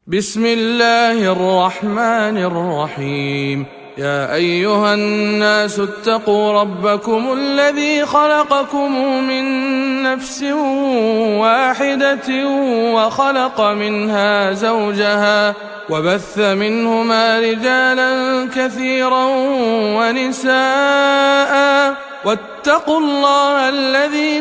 بسم الله الرحمن الرحيم. يا أيها الناس اتقوا ربكم الذي خلقكم من نفس واحدة وخلق منها زوجها وبث منهما رجالا كثيرا ونساء واتقوا الله الذي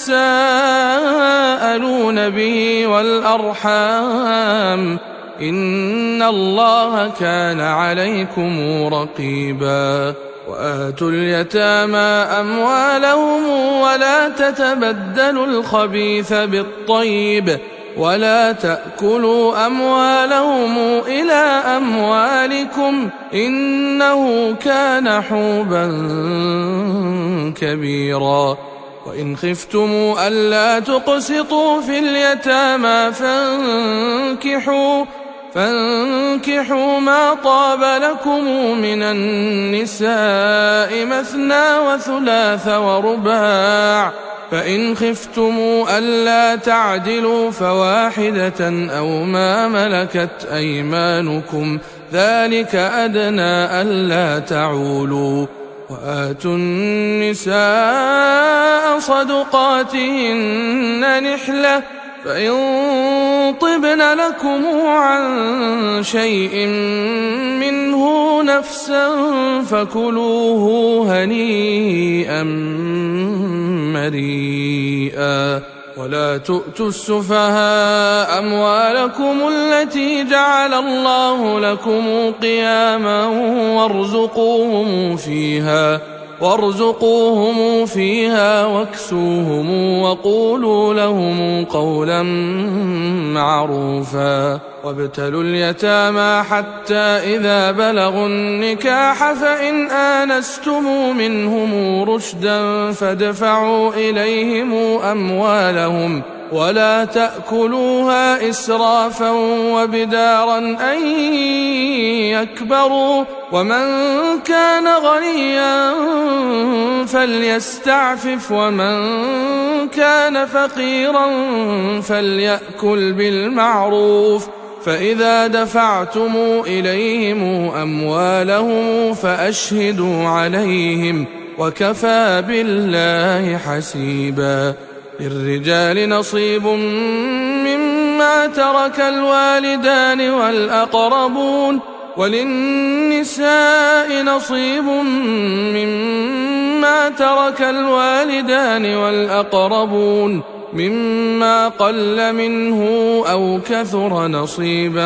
تساءلون به والأرحام إن الله كان عليكم رقيبا. وآتوا اليتامى أموالهم ولا تتبدلوا الخبيث بالطيب ولا تأكلوا أموالهم إلى أموالكم إنه كان حوبا كبيرا. وإن خفتم ألا تقسطوا في اليتامى فانكحوا ما طاب لكم من النساء مثنى وثلاث ورباع، فإن خفتم ألا تعدلوا فواحدة أو ما ملكت أيمانكم ذلك أدنى ألا تعولوا. وآتوا النساء صدقاتهن نحلة، فإن طبن لكم عن شيء منه نفسا فكلوه هنيئا مريئا. ولا تؤتوا السفهاء أموالكم التي جعل الله لكم قياما وارزقوهم فيها واكسوهم وقولوا لهم قولا معروفا. وابتلوا اليتامى حتى إذا بلغوا النكاح فإن آنستم منهم رشدا فادفعوا إليهم أموالهم ولا تأكلوها إسرافا وبدارا أن يكبروا، ومن كان غنيا فليستعفف ومن كان فقيرا فليأكل بالمعروف. فإذا دفعتم إليهم أموالهم فأشهدوا عليهم وكفى بالله حسيبا. للرجال نصيب مما ترك الوالدان والأقربون وللنساء نصيب مما ترك الوالدان والأقربون مما قل منه أو كثر نصيبا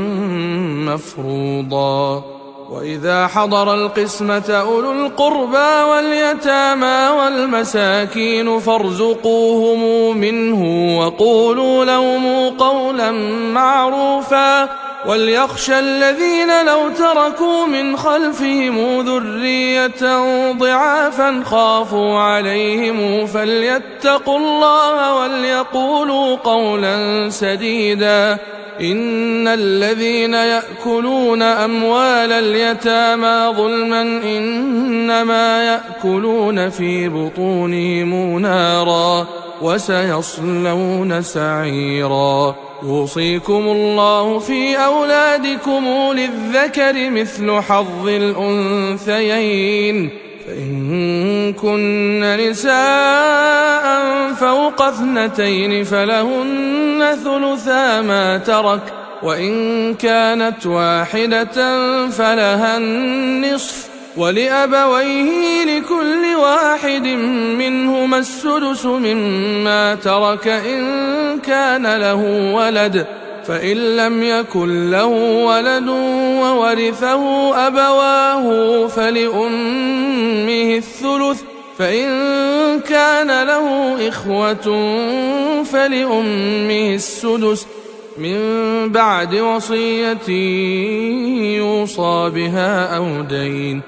مفروضا. وإذا حضر القسمة أولو القربى واليتامى والمساكين فارزقوهم منه وقولوا لهم قولا معروفا. وليخشى الذين لو تركوا من خلفهم ذرية ضعافا خافوا عليهم فليتقوا الله وليقولوا قولا سديدا. إن الذين يأكلون أموال اليتامى ظلما إنما يأكلون في بطونهم نارا وسيصلون سعيرا. يوصيكم الله في أولادكم للذكر مثل حظ الأنثيين، فإن كن نساء فوق 2 فلهن ثلثا ما ترك، وإن كانت واحدة فلها النصف، ولأبويه لكل واحد منهما السدس مما ترك إن كان له ولد، فإن لم يكن له ولد وورثه أبواه فلأمه الثلث، فإن كان له إخوة فلأمه السدس من بعد وصية يوصى بها أو دين.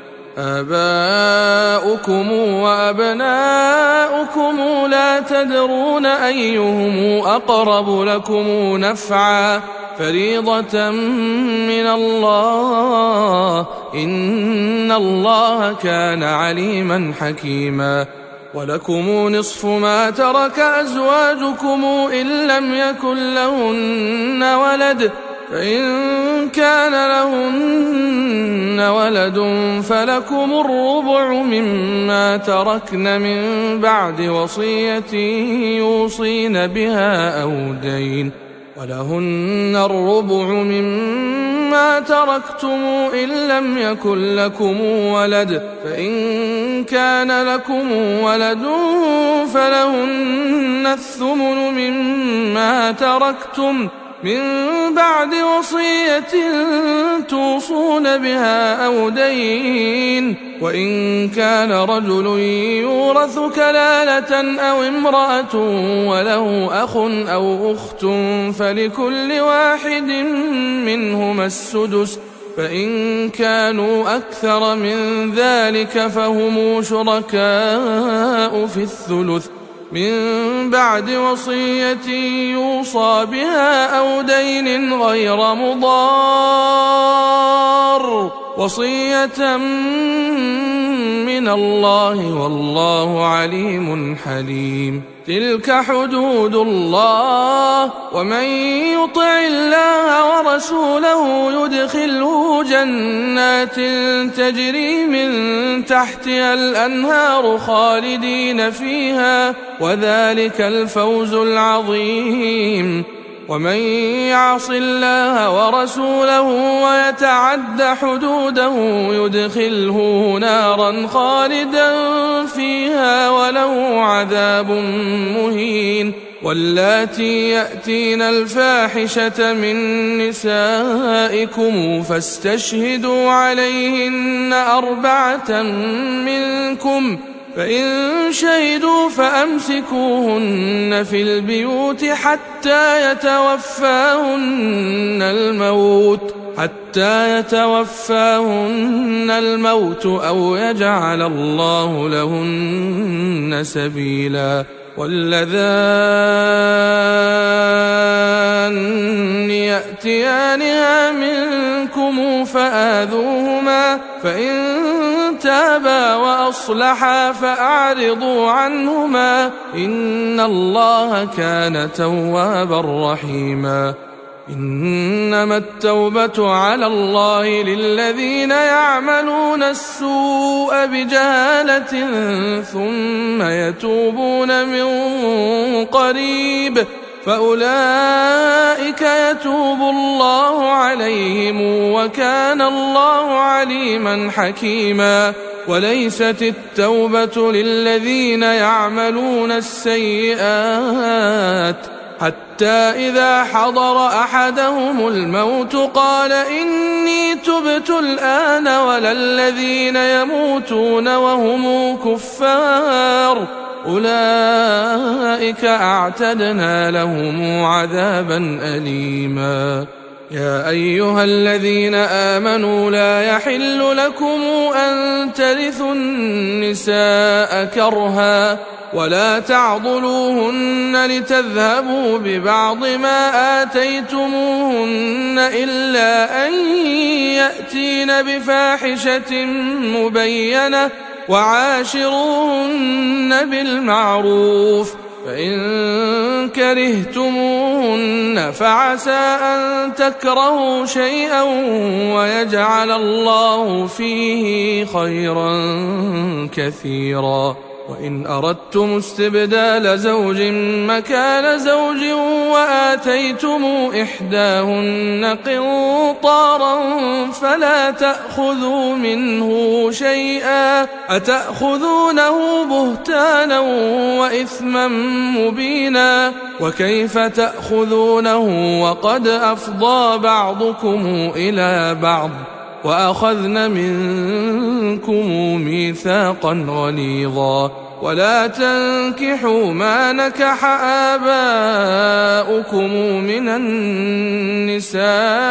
آباؤكم وأبناؤكم لا تدرون أيهم أقرب لكم نفعا فريضة من الله إن الله كان عليما حكيما. ولكم نصف ما ترك أزواجكم إن لم يكن لهن ولد فإن كان لهن ولد فلكم الربع مما تركن من بعد وصية يوصين بها أو دين، ولهن الربع مما تركتم إن لم يكن لكم ولد، فإن كان لكم ولد فلهن الثمن مما تركتم من بعد وصية توصون بها أو دين، وإن كان رجل يورث كلالة أو امرأة وله أخ أو أخت فلكل واحد منهما السدس، فإن كانوا أكثر من ذلك فهم شركاء في الثلث من بعد وصية يوصى بها أو دين غير مضار، وصية من الله والله عليم حليم. تلك حدود الله، ومن يطع الله ورسوله يدخله جنات تجري من تحتها الأنهار خالدين فيها، وذلك الفوز العظيم. ومن يعص الله ورسوله ويتعد حدوده يدخله نارا خالدا فيها وله عذاب مهين. واللاتي يأتين الفاحشة من نسائكم فاستشهدوا عليهن 4 منكم، فإن شهدوا فأمسكوهن في البيوت حتى يتوفاهن الموت أو يجعل الله لهن سبيلا. واللذان يأتيانها منكم فآذوهما، فإن تابا وأصلحا فأعرضوا عنهما، إن الله كان توابا رحيما. إنما التوبة على الله للذين يعملون السوء بجهالة ثم يتوبون من قريب فأولئك يتوب الله عليهم وكان الله عليما حكيما. وليست التوبة للذين يعملون السيئات حتى إذا حضر أحدهم الموت قال إني تبت الآن، ولا الذين يموتون وهم كفار أولئك أعتدنا لهم عذابا أليما. يا أيها الذين آمنوا لا يحل لكم أن ترثوا النساء كرها ولا تعضلوهن لتذهبوا ببعض ما آتيتموهن إلا أن يأتين بفاحشة مبينة وعاشروهن بالمعروف، فإن كرهتموهن فعسى أن تكرهوا شيئا ويجعل الله فيه خيرا كثيرا. وإن أردتم استبدال زوج مكان زوج وآتيتم إحداهن قنطارا فلا تأخذوا منه شيئا، أتأخذونه بهتانا وإثما مبينا، وكيف تأخذونه وقد أفضى بعضكم إلى بعض وأخذن منكم ميثاقا غليظا. ولا تنكحوا ما نكح آباؤكم من النساء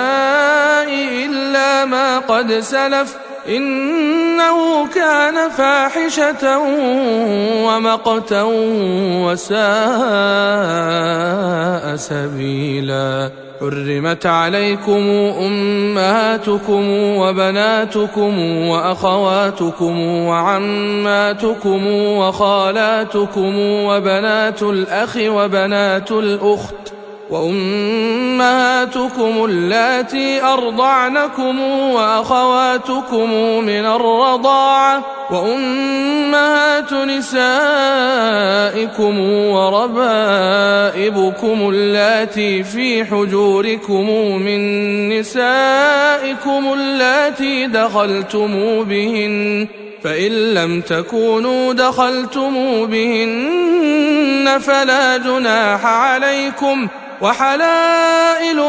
إلا ما قد سلف إنه كان فاحشة ومقتا وساء سبيلا. حرمت عليكم أمهاتكم وبناتكم وأخواتكم وعماتكم وخالاتكم وبنات الأخ وبنات الأخت وأمهاتكم اللاتي أرضعنكم وأخواتكم من الرضاعة وأمهات نسائكم وربائبكم اللاتي في حجوركم من نسائكم اللاتي دخلتم بهن فإن لم تكونوا دخلتم بهن فلا جناح عليكم وحلائل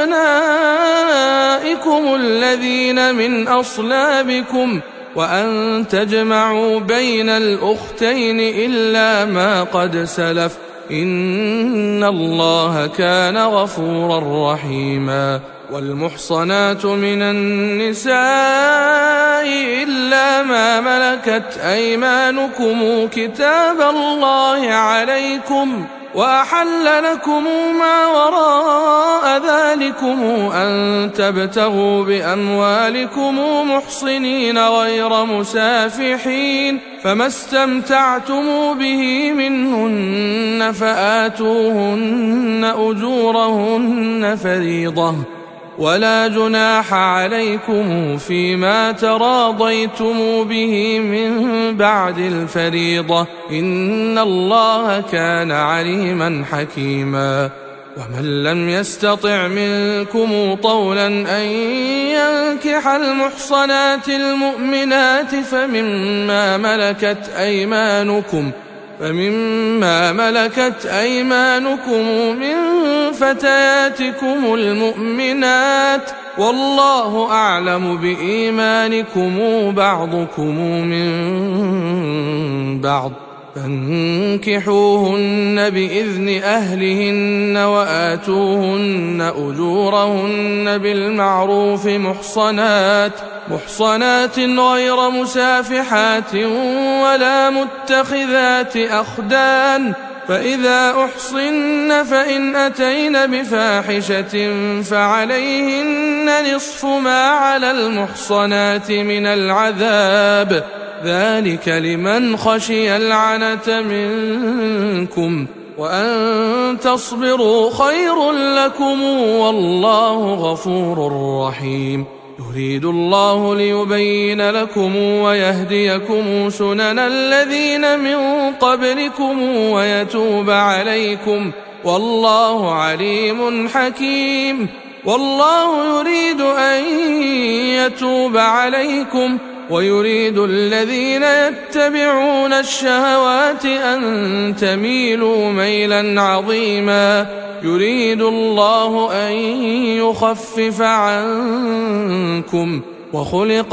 أبنائكم الذين من أصلابكم وأن تجمعوا بين الأختين إلا ما قد سلف إن الله كان غفورا رحيما والمحصنات من النساء إلا ما ملكت أيمانكم كتاب الله عليكم وأحل لكم ما وراء ذلكم أن تبتغوا بأموالكم محصنين غير مسافحين فما استمتعتم به منهن فآتوهن أجورهن فريضة ولا جناح عليكم فيما تراضيتم به من بعد الفريضة إن الله كان عليما حكيما ومن لم يستطع منكم طولا أن ينكح المحصنات المؤمنات فمما ملكت أيمانكم من فتياتكم المؤمنات والله أعلم بإيمانكم بعضكم من بعض فانكحوهن بإذن أهلهن وآتوهن أجورهن بالمعروف محصنات غير مسافحات ولا متخذات أخدان فإذا أحصن فإن أتين بفاحشة فعليهن نصف ما على المحصنات من العذاب ذلك لمن خشي العنة منكم وأن تصبروا خير لكم والله غفور رحيم يريد الله ليبين لكم ويهديكم سنن الذين من قبلكم ويتوب عليكم والله عليم حكيم والله يريد أن يتوب عليكم ويريد الذين يتبعون الشهوات أن تميلوا ميلا عظيما يريد الله أن يخفف عنكم وخلق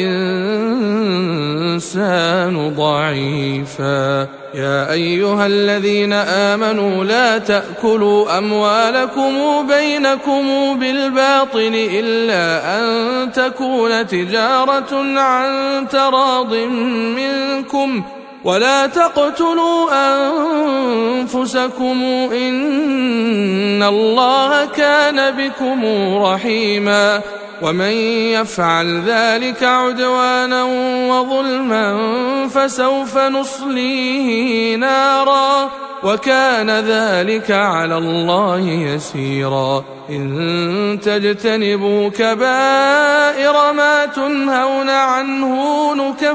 الإنسان ضعيفا يا أيها الذين آمنوا لا تأكلوا أموالكم بينكم بالباطل إلا أن تكون تجارة عن تراض منكم ولا تقتلوا أنفسكم إن الله كان بكم رحيما ومن يفعل ذلك عدوانا وظلما فسوف نصليه نارا وكان ذلك على الله يسيرا إن تجتنبوا كبائر ما تنهون عنه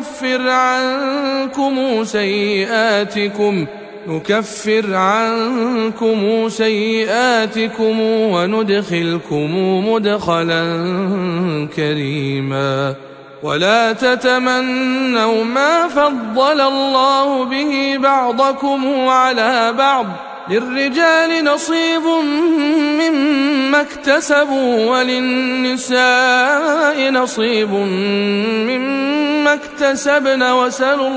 نكفر عنكم سيئاتكم وندخلكم مدخلا كريما ولا تتمنوا ما فضل الله به بعضكم على بعض للرجال نصيب مما اكتسبوا وللنساء نصيب مما اكتسبن واسألوا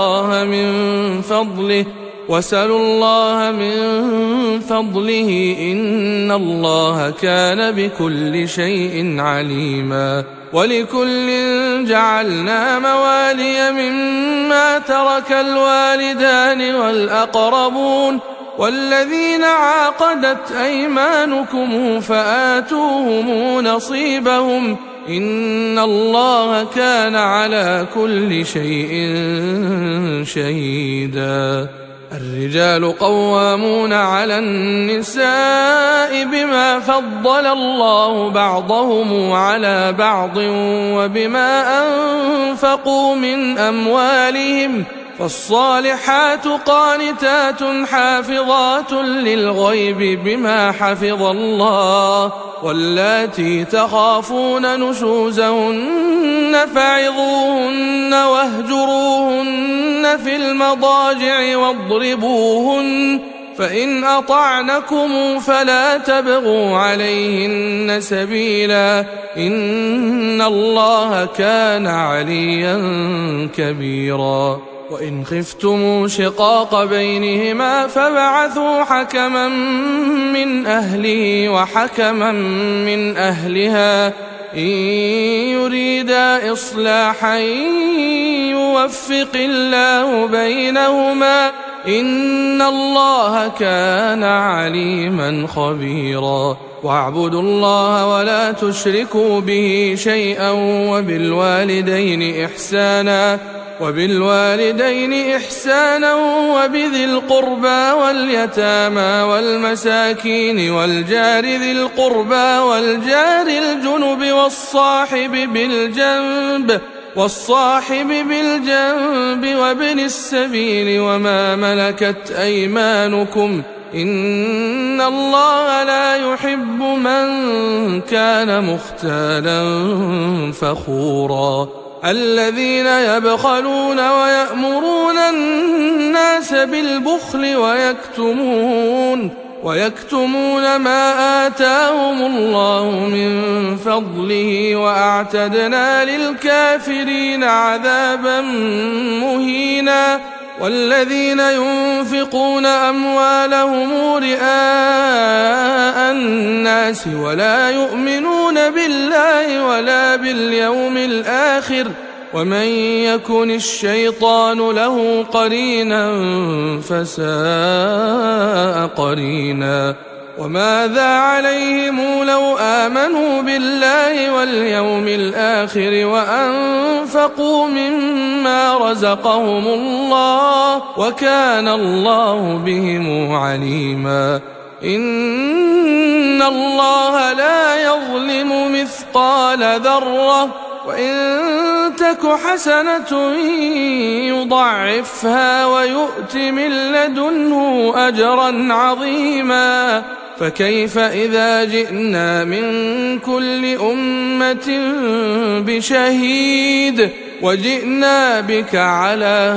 الله من فضله إن الله كان بكل شيء عليما ولكل جعلنا موالي مما ترك الوالدان والأقربون والذين عاقدت أيمانكم فآتوهم نصيبهم إن الله كان على كل شيء شهيدا الرجال قوامون على النساء بما فضل الله بعضهم على بعض وبما أنفقوا من أموالهم، فالصالحات قانتات حافظات للغيب بما حفظ الله، واللاتي تخافون نشوزهن فعظوهن واهجروهن في المضاجع واضربوهن، فإن أطعنكم فلا تبغوا عليهن سبيلا، إن الله كان عليا كبيرا. وإن خفتم شقاق بينهما فابعثوا حكما من أهله وحكما من أهلها إن يريدا إصلاحا يوفق الله بينهما، إن الله كان عليما خبيرا. واعبدوا الله ولا تشركوا به شيئا وبالوالدين إحسانا وبذي القربى واليتامى والمساكين والجار ذي القربى والجار الجنب والصاحب بالجنب وابن السبيل وما ملكت أيمانكم، إن الله لا يحب من كان مختالا فخورا. الذين يبخلون ويأمرون الناس بالبخل ويكتمون ما آتاهم الله من فضله، وأعتدنا للكافرين عذابا مهينا. والذين ينفقون أموالهم رئاء الناس ولا يؤمنون بالله ولا باليوم الآخر، ومن يكن الشيطان له قرينا فساء قرينا. وماذا عليهم لو آمنوا بالله واليوم الآخر وأنفقوا مما رزقهم الله، وكان الله بهم عليما. إن الله لا يظلم مثقال ذرة، وإن تك حسنة يضعفها ويؤت من لدنه أجرا عظيما. فكيف إذا جئنا من كل أمة بشهيد وجئنا بك على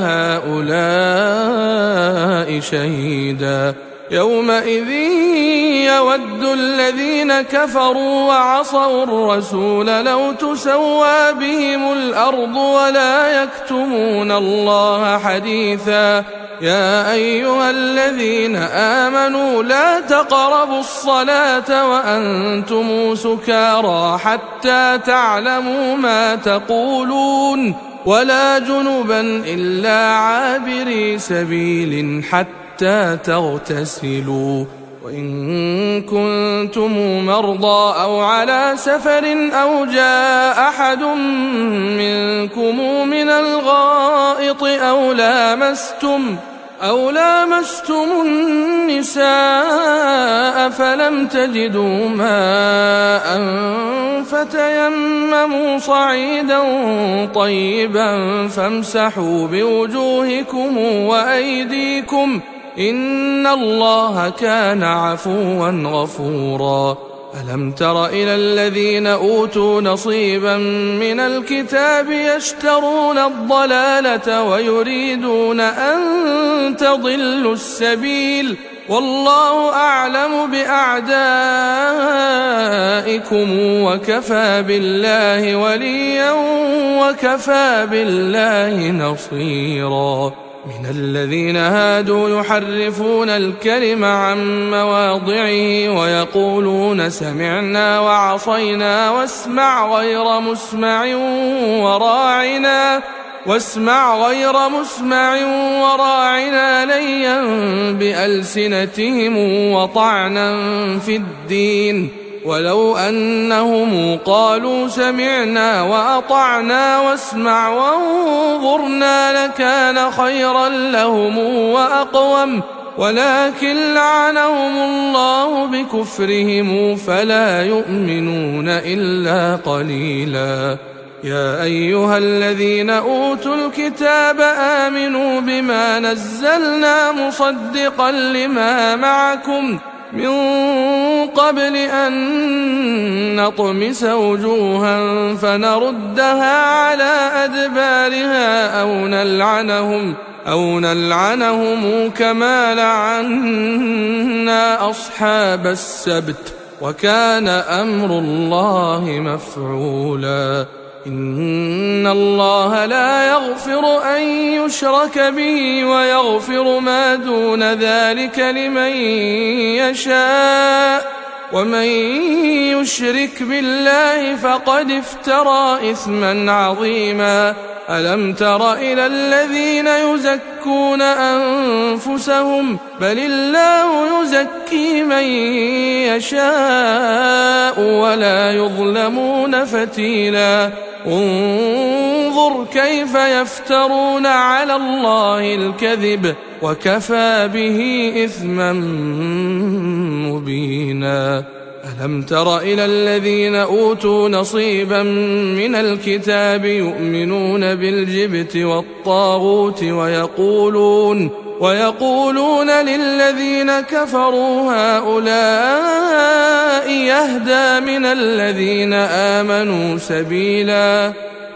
هؤلاء شهيدا. يومئذ يود الذين كفروا وعصوا الرسول لو تسوى بهم الأرض ولا يكتمون الله حديثا. يا أيها الذين آمنوا لا تقربوا الصلاة وأنتم سكارى حتى تعلموا ما تقولون، ولا جنبا إلا عابري سبيل حتى تغتسلوا، وإن كنتم مرضى أو على سفر أو جاء أحد منكم من الغائط أو لامستم النساء فلم تجدوا ماء فتيمموا صعيدا طيبا فامسحوا بوجوهكم وأيديكم، إن الله كان عفوا غفورا. ألم تر إلى الذين أوتوا نصيبا من الكتاب يشترون الضلالة ويريدون أن تضلوا السبيل، والله أعلم بأعدائكم وكفى بالله وليا وكفى بالله نصيرا. من الذين هادوا يحرفون الكلم عن مواضعه ويقولون سمعنا وعصينا واسمع غير مسمع وراعنا ليا بألسنتهم وطعنا في الدين، ولو أنهم قالوا سمعنا وأطعنا واسمع وانظرنا لكان خيرا لهم وأقوم، ولكن لعنهم الله بكفرهم فلا يؤمنون إلا قليلا. يا أيها الذين أوتوا الكتاب آمنوا بما نزلنا مصدقا لما معكم من قبل أن نطمس وجوها فنردها على أدبارها أو نلعنهم كما لعنا أصحاب السبت، وكان أمر الله مفعولا. إن الله لا يغفر أن يشرك به ويغفر ما دون ذلك لمن يشاء، ومن يشرك بالله فقد افترى إثما عظيما. ألم تر إلى الذين يزكون أنفسهم بل الله يزكي من يشاء ولا يظلمون فتيلا. انظر كيف يفترون على الله الكذب وكفى به إثما مبينا. ألم تر إلى الذين أوتوا نصيبا من الكتاب يؤمنون بالجبت والطاغوت ويقولون للذين كفروا هؤلاء يهدى من الذين آمنوا سبيلا.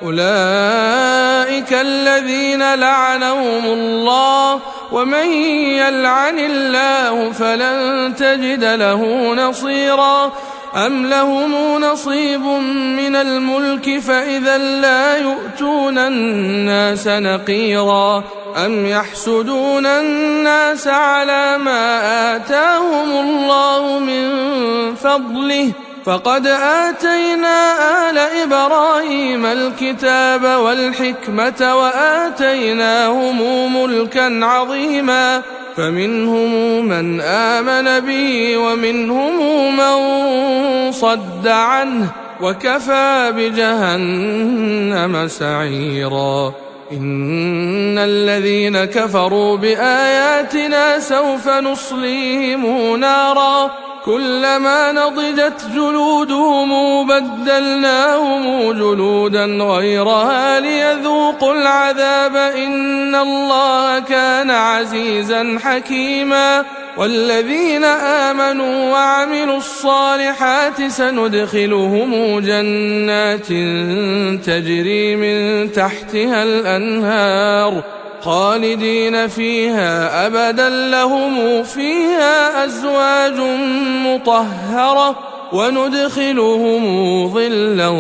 أولئك الذين لعنهم الله، ومن يلعن الله فلن تجد له نصيرا. أم لهم نصيب من الملك فإذا لا يؤتون الناس نقيرا. أم يحسدون الناس على ما آتاهم الله من فضله، فقد آتينا آل إبراهيم الكتاب والحكمة وآتيناهم ملكا عظيما، فمنهم من آمن به ومنهم من صد عنه، وكفى بجهنم سعيرا. إن الذين كفروا بآياتنا سوف نصليهم نارا كلما نضجت جلودهم بدلناهم جلودا غيرها ليذوقوا العذاب إن الله كان عزيزا حكيما. والذين آمنوا وعملوا الصالحات سندخلهم جنات تجري من تحتها الأنهار خالدين فيها أبدا لهم فيها أزواج مطهرة وندخلهم ظلا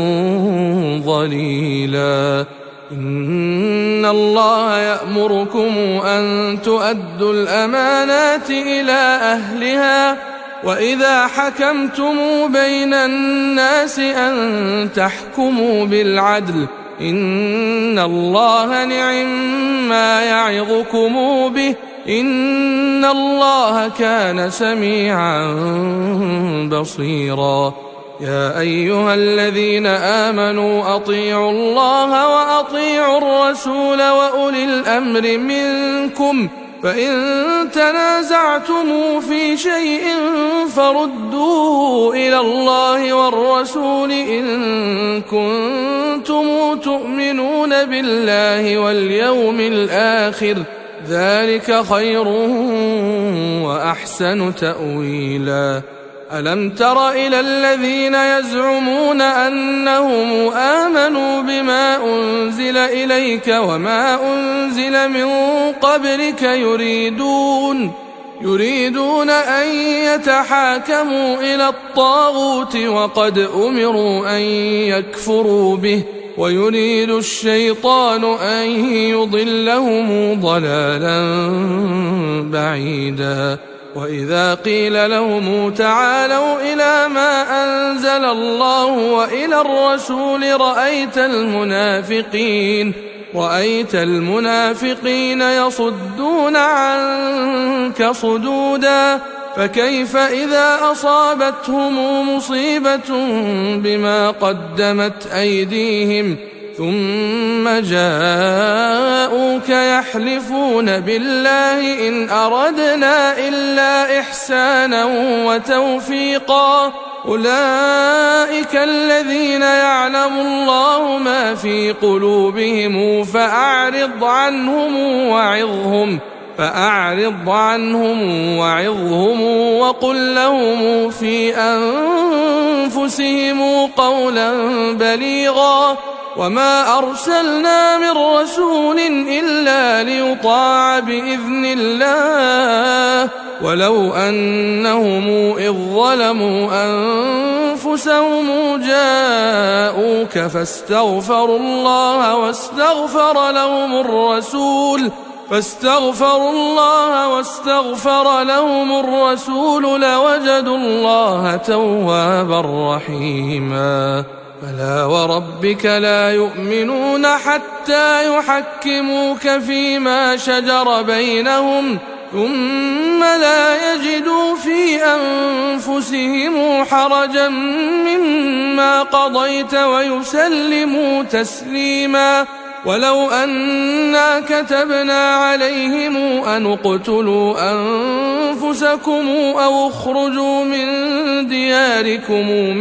ظليلا. إن الله يأمركم أن تؤدوا الأمانات إلى أهلها وإذا حكمتم بين الناس أن تحكموا بالعدل إن الله نعما يعظكم به إن الله كان سميعا بصيرا. يا أيها الذين آمنوا أطيعوا الله وأطيعوا الرسول وأولي الأمر منكم فإن تنازعتم في شيء فردوه إلى الله والرسول إن كنتم تؤمنون بالله واليوم الآخر ذلك خير وأحسن تأويلا. ألم تر إلى الذين يزعمون أنهم آمنوا بما أنزل إليك وما أنزل من قبلك يريدون أن يتحاكموا إلى الطاغوت وقد أمروا أن يكفروا به ويريد الشيطان أن يضلهم ضلالا بعيدا. وإذا قيل لهم تعالوا إلى ما أنزل الله وإلى الرسول رأيت المنافقين يصدون عنك صدودا فكيف إذا أصابتهم مصيبة بما قدمت أيديهم ثم جاءوك يحلفون بالله إن أردنا إلا إحسانا وتوفيقا أولئك الذين يعلم الله ما في قلوبهم فأعرض عنهم وعظهم وقل لهم في أنفسهم قولا بليغا وما أرسلنا من رسول إلا ليطاع بإذن الله ولو أنهم إذ ظلموا أنفسهم جاءوك فاستغفروا الله واستغفر لهم الرسول لوجدوا الله توابا رحيما فلا وربك لا يؤمنون حتى يحكموك فيما شجر بينهم ثم لا يجدوا في أنفسهم حرجا مما قضيت ويسلموا تسليما ولو أنا كتبنا عليهم أن اقتلوا أنفسكم أو اخرجوا من دياركم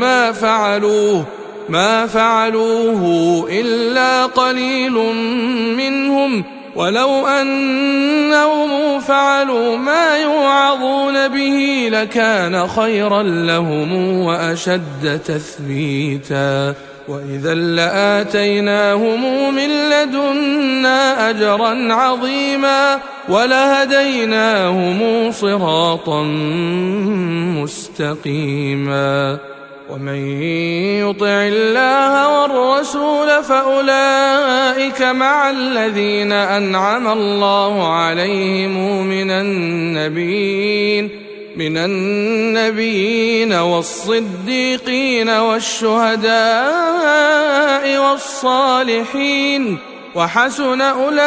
ما فعلوه إلا قليل منهم ولو أنهم فعلوا ما يوعظون به لكان خيرا لهم وأشد تثبيتا وإذا لآتيناهم من لدنا أجرا عظيما ولهديناهم صراطا مستقيما ومن يطع الله والرسول فأولئك مع الذين أنعم الله عليهم من النبيين والصديقين والشهداء والصالحين وحسن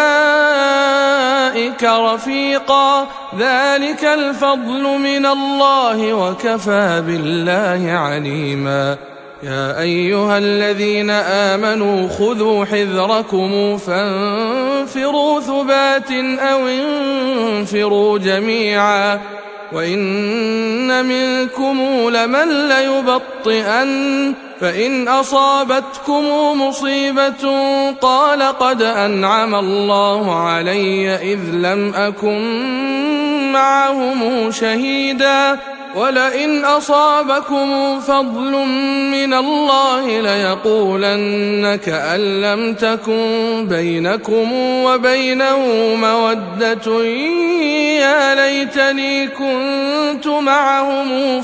أولئك رفيقا ذلك الفضل من الله وكفى بالله عليما يا أيها الذين آمنوا خذوا حذركم فانفروا ثبات أو انفروا جميعا وإن منكم لمن ليبطئن فإن أصابتكم مصيبة قال قد أنعم الله علي إذ لم أكن معهم شهيدا ولئن أصابكم فضل من الله ليقولن كأن لم تكن بينكم وبينه مودة يا ليتني كنت معهم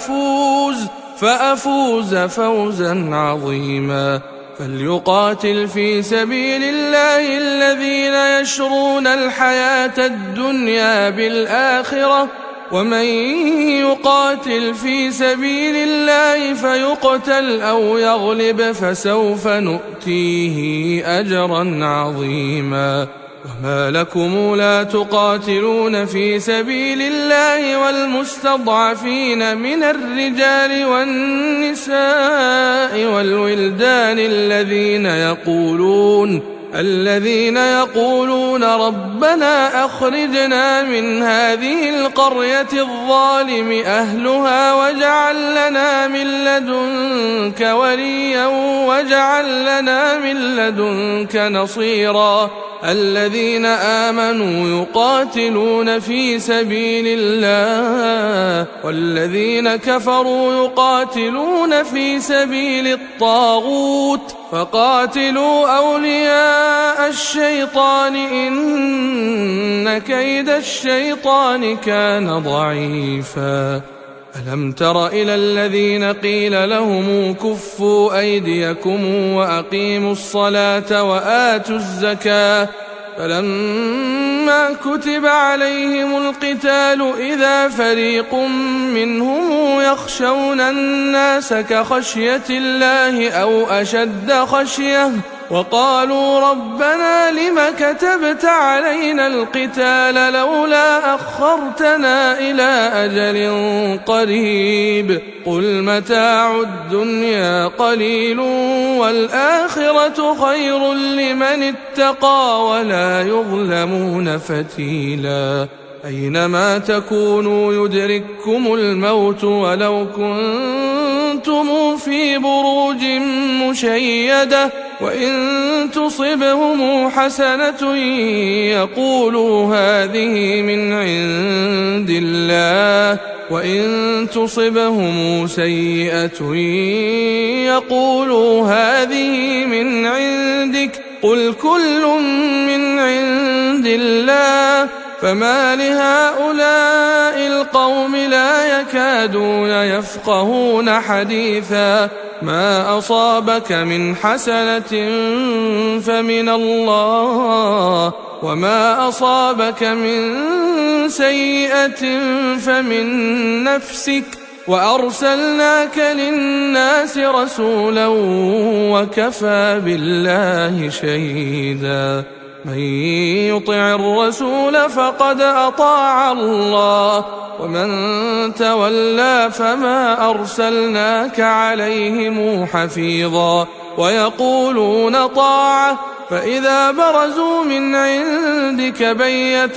فأفوز فوزا عظيما فليقاتل في سبيل الله الذين يشرون الحياة الدنيا بالآخرة ومن يقاتل في سبيل الله فيقتل أو يغلب فسوف نؤتيه أجرا عظيما وما لكم لا تقاتلون في سبيل الله والمستضعفين من الرجال والنساء والولدان الذين يقولون ربنا أخرجنا من هذه القرية الظالم أهلها واجعل لنا من لدنك وليا واجعل لنا من لدنك نصيرا الذين آمنوا يقاتلون في سبيل الله والذين كفروا يقاتلون في سبيل الطاغوت فقاتلوا أولياء الشيطان إن كيد الشيطان كان ضعيفا ألم تر إلى الذين قيل لهم كفوا أيديكم وأقيموا الصلاة وآتوا الزكاة فلما كتب عليهم القتال إذا فريق منهم يخشون الناس كخشية الله أو أشد خشية وقالوا ربنا لم كتبت علينا القتال لولا أخرتنا إلى أجل قريب قل متاع الدنيا قليل والآخرة خير لمن اتقى ولا يظلمون فتيلا أينما تكونوا يدرككم الموت ولو كنتم في بروج مشيدة وإن تصبهم حسنة يقولوا هذه من عند الله وإن تصبهم سيئة يقولوا هذه من عندك قل كل من عند الله فما لهؤلاء القوم لا يكادون يفقهون حديثا ما أصابك من حسنة فمن الله وما أصابك من سيئة فمن نفسك وأرسلناك للناس رسولا وكفى بالله شهيدا من يطع الرسول فقد أطاع الله ومن تولى فما أرسلناك عليهم حفيظا ويقولون طاعة فإذا برزوا من عندك بيت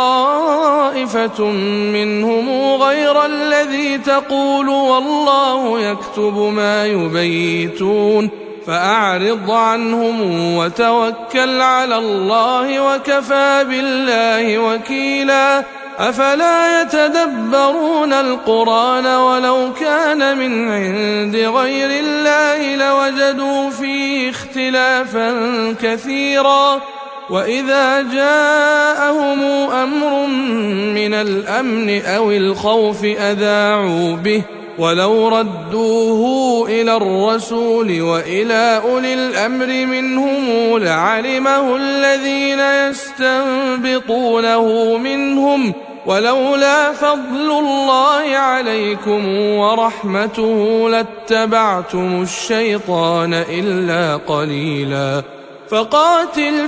طائفة منهم غير الذي تقول والله يكتب ما يبيتون فأعرض عنهم وتوكل على الله وكفى بالله وكيلا أفلا يتدبرون القرآن ولو كان من عند غير الله لوجدوا فيه اختلافا كثيرا وإذا جاءهم أمر من الأمن أو الخوف أذاعوا به ولو ردوه إلى الرسول وإلى أولي الأمر منهم لعلمه الذين يستنبطونه منهم ولولا فضل الله عليكم ورحمته لاتبعتم الشيطان إلا قليلا فقاتل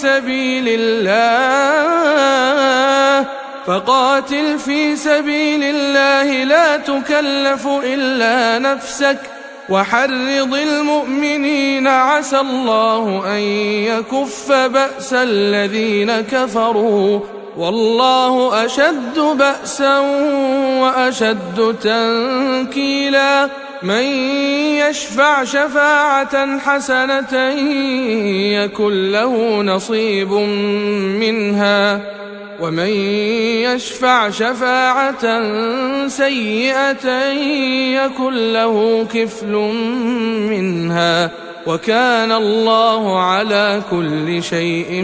في سبيل الله لا تكلف إلا نفسك وحرض المؤمنين عسى الله أن يكف بأس الذين كفروا والله أشد بأسا وأشد تنكيلا من يشفع شفاعة حسنة يكن له نصيب منها ومن يشفع شفاعة سيئة يكن له كفل منها وكان الله على كل شيء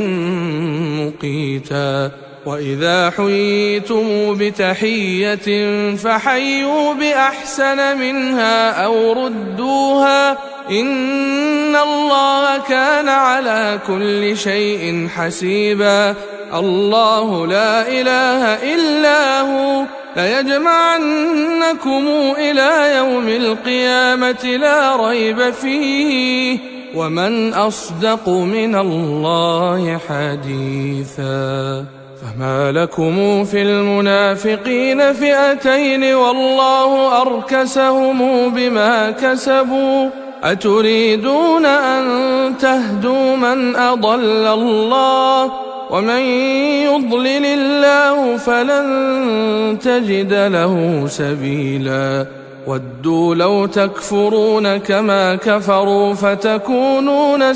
مقيتا وإذا حييتم بتحية فحيوا بأحسن منها أو ردوها إن الله كان على كل شيء حسيبا الله لا إله إلا هو ليجمعنكم إلى يوم القيامة لا ريب فيه ومن أصدق من الله حديثا فما لكم في المنافقين فئتين والله أركسهم بما كسبوا أتريدون أن تهدوا من أضل الله ومن يضلل الله فلن تجد له سبيلا ودوا لو تكفرون كما كفروا فتكونون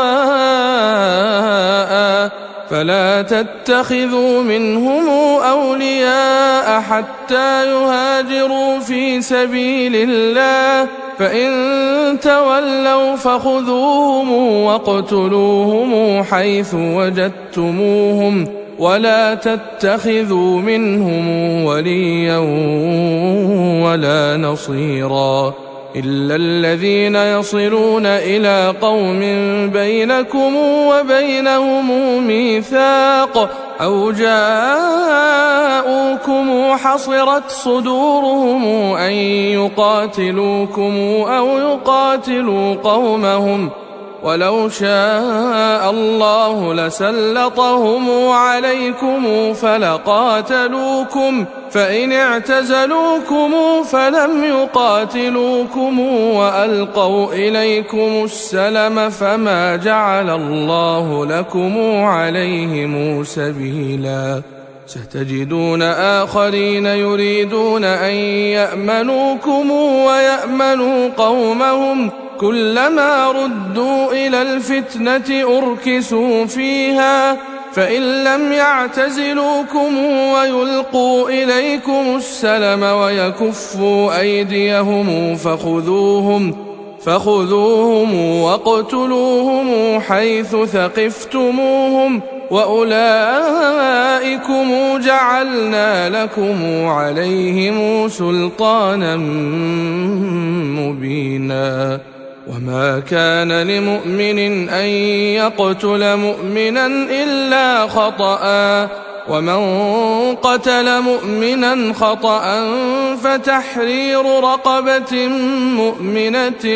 سواء فلا تتخذوا منهم أولياء حتى يهاجروا في سبيل الله فإن تولوا فخذوهم واقتلوهم حيث وجدتموهم ولا تتخذوا منهم وليا ولا نصيرا إلا الذين يصلون إلى قوم بينكم وبينهم ميثاق أو جاءوكم حصرت صدورهم أن يقاتلوكم أو يقاتلوا قومهم ولو شاء الله لسلطهم عليكم فلقاتلوكم فإن اعتزلوكم فلم يقاتلوكم وألقوا إليكم السلم فما جعل الله لكم عليهم سبيلا ستجدون آخرين يريدون أن يأمنوكم ويأمنوا قومهم كلما ردوا إلى الفتنة أركسوا فيها فإن لم يعتزلوكم ويلقوا إليكم السلم ويكفوا أيديهم فخذوهم واقتلوهم حيث ثقفتموهم وأولئكم جعلنا لكم عليهم سلطانا مبينا وما كان لمؤمن أن يقتل مؤمنا إلا خطأ ومن قتل مؤمنا خطأ فتحرير رقبة مؤمنة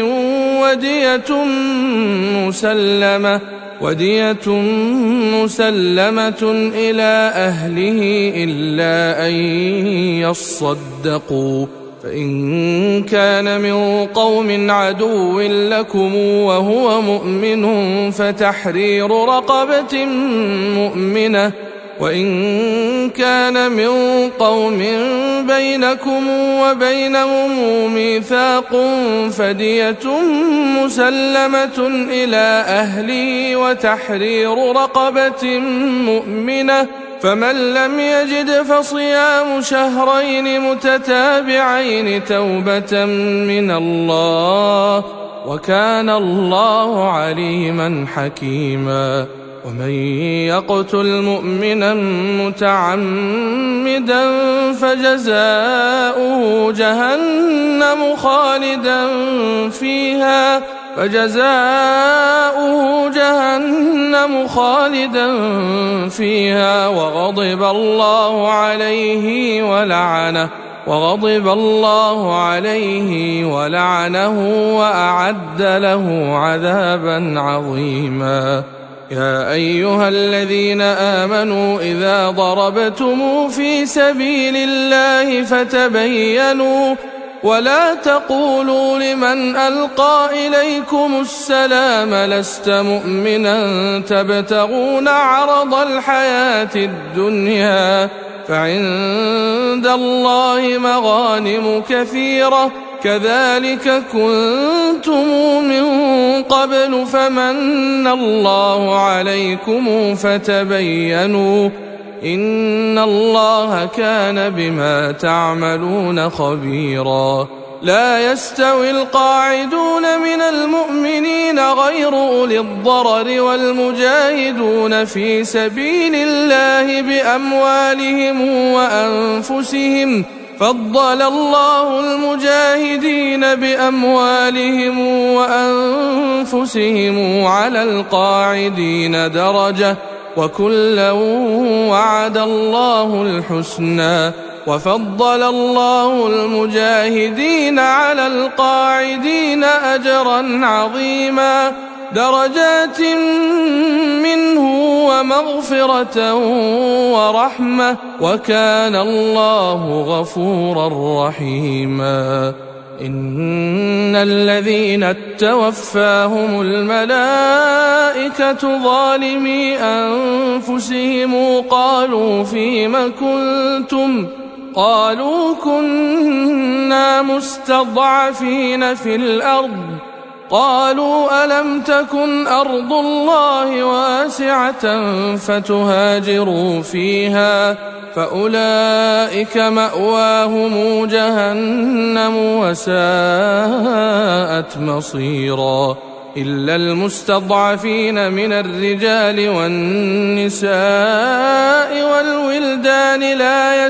ودية مسلمة إلى أهله إلا أن يصدقوا فإن كان من قوم عدو لكم وهو مؤمن فتحرير رقبة مؤمنة وإن كان من قوم بينكم وبينهم ميثاق فدية مسلمة إلى أهله وتحرير رقبة مؤمنة فمن لم يجد فصيام شهرين متتابعين توبة من الله وكان الله عليما حكيما ومن يقتل مؤمنا متعمدا فجزاؤه جهنم خالدا فيها وغضب الله عليه ولعنه وأعد له عذابا عظيما يا أيها الذين آمنوا إذا ضربتم في سبيل الله فتبينوا ولا تقولوا لمن ألقى إليكم السلام لست مؤمنا تبتغون عرض الحياة الدنيا فعند الله مغانم كثيرة كذلك كنتم من قبل فمن الله عليكم فتبينوا إن الله كان بما تعملون خبيرا لا يستوي القاعدون من المؤمنين غير أولي الضرر والمجاهدون في سبيل الله بأموالهم وأنفسهم فضل الله المجاهدين بأموالهم وأنفسهم على القاعدين درجة وكلا وعد الله الحسنى وفضل الله المجاهدين على القاعدين أجرا عظيما درجات منه ومغفرة ورحمة وكان الله غفورا رحيما إن الذين توفاهم الملائكة ظالمي أنفسهم قالوا فيم كنتم قالوا كنا مستضعفين في الأرض قالوا ألم تكن أرض الله واسعة فتهاجروا فيها فأولئك مأواهم جهنم وساءت مصيرا إلا المستضعفين من الرجال والنساء والولدان لا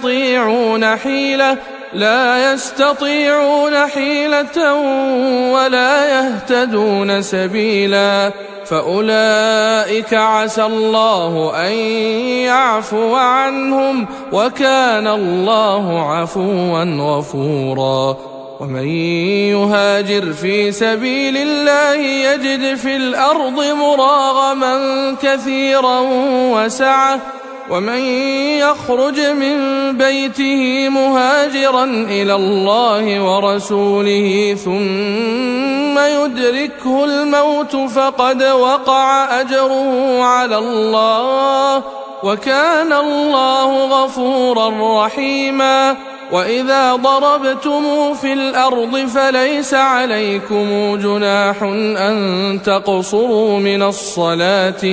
يستطيعون حيلة ولا يهتدون سبيلا فأولئك عسى الله أن يعفو عنهم وكان الله عفوا غفورا ومن يهاجر في سبيل الله يجد في الأرض مراغما كثيرا وسعة ومن يخرج من بيته مهاجرا إلى الله ورسوله ثم يدركه الموت فقد وقع أجره على الله وكان الله غفورا رحيما. وإذا ضربتم في الأرض فليس عليكم جناح أن تقصروا من الصلاة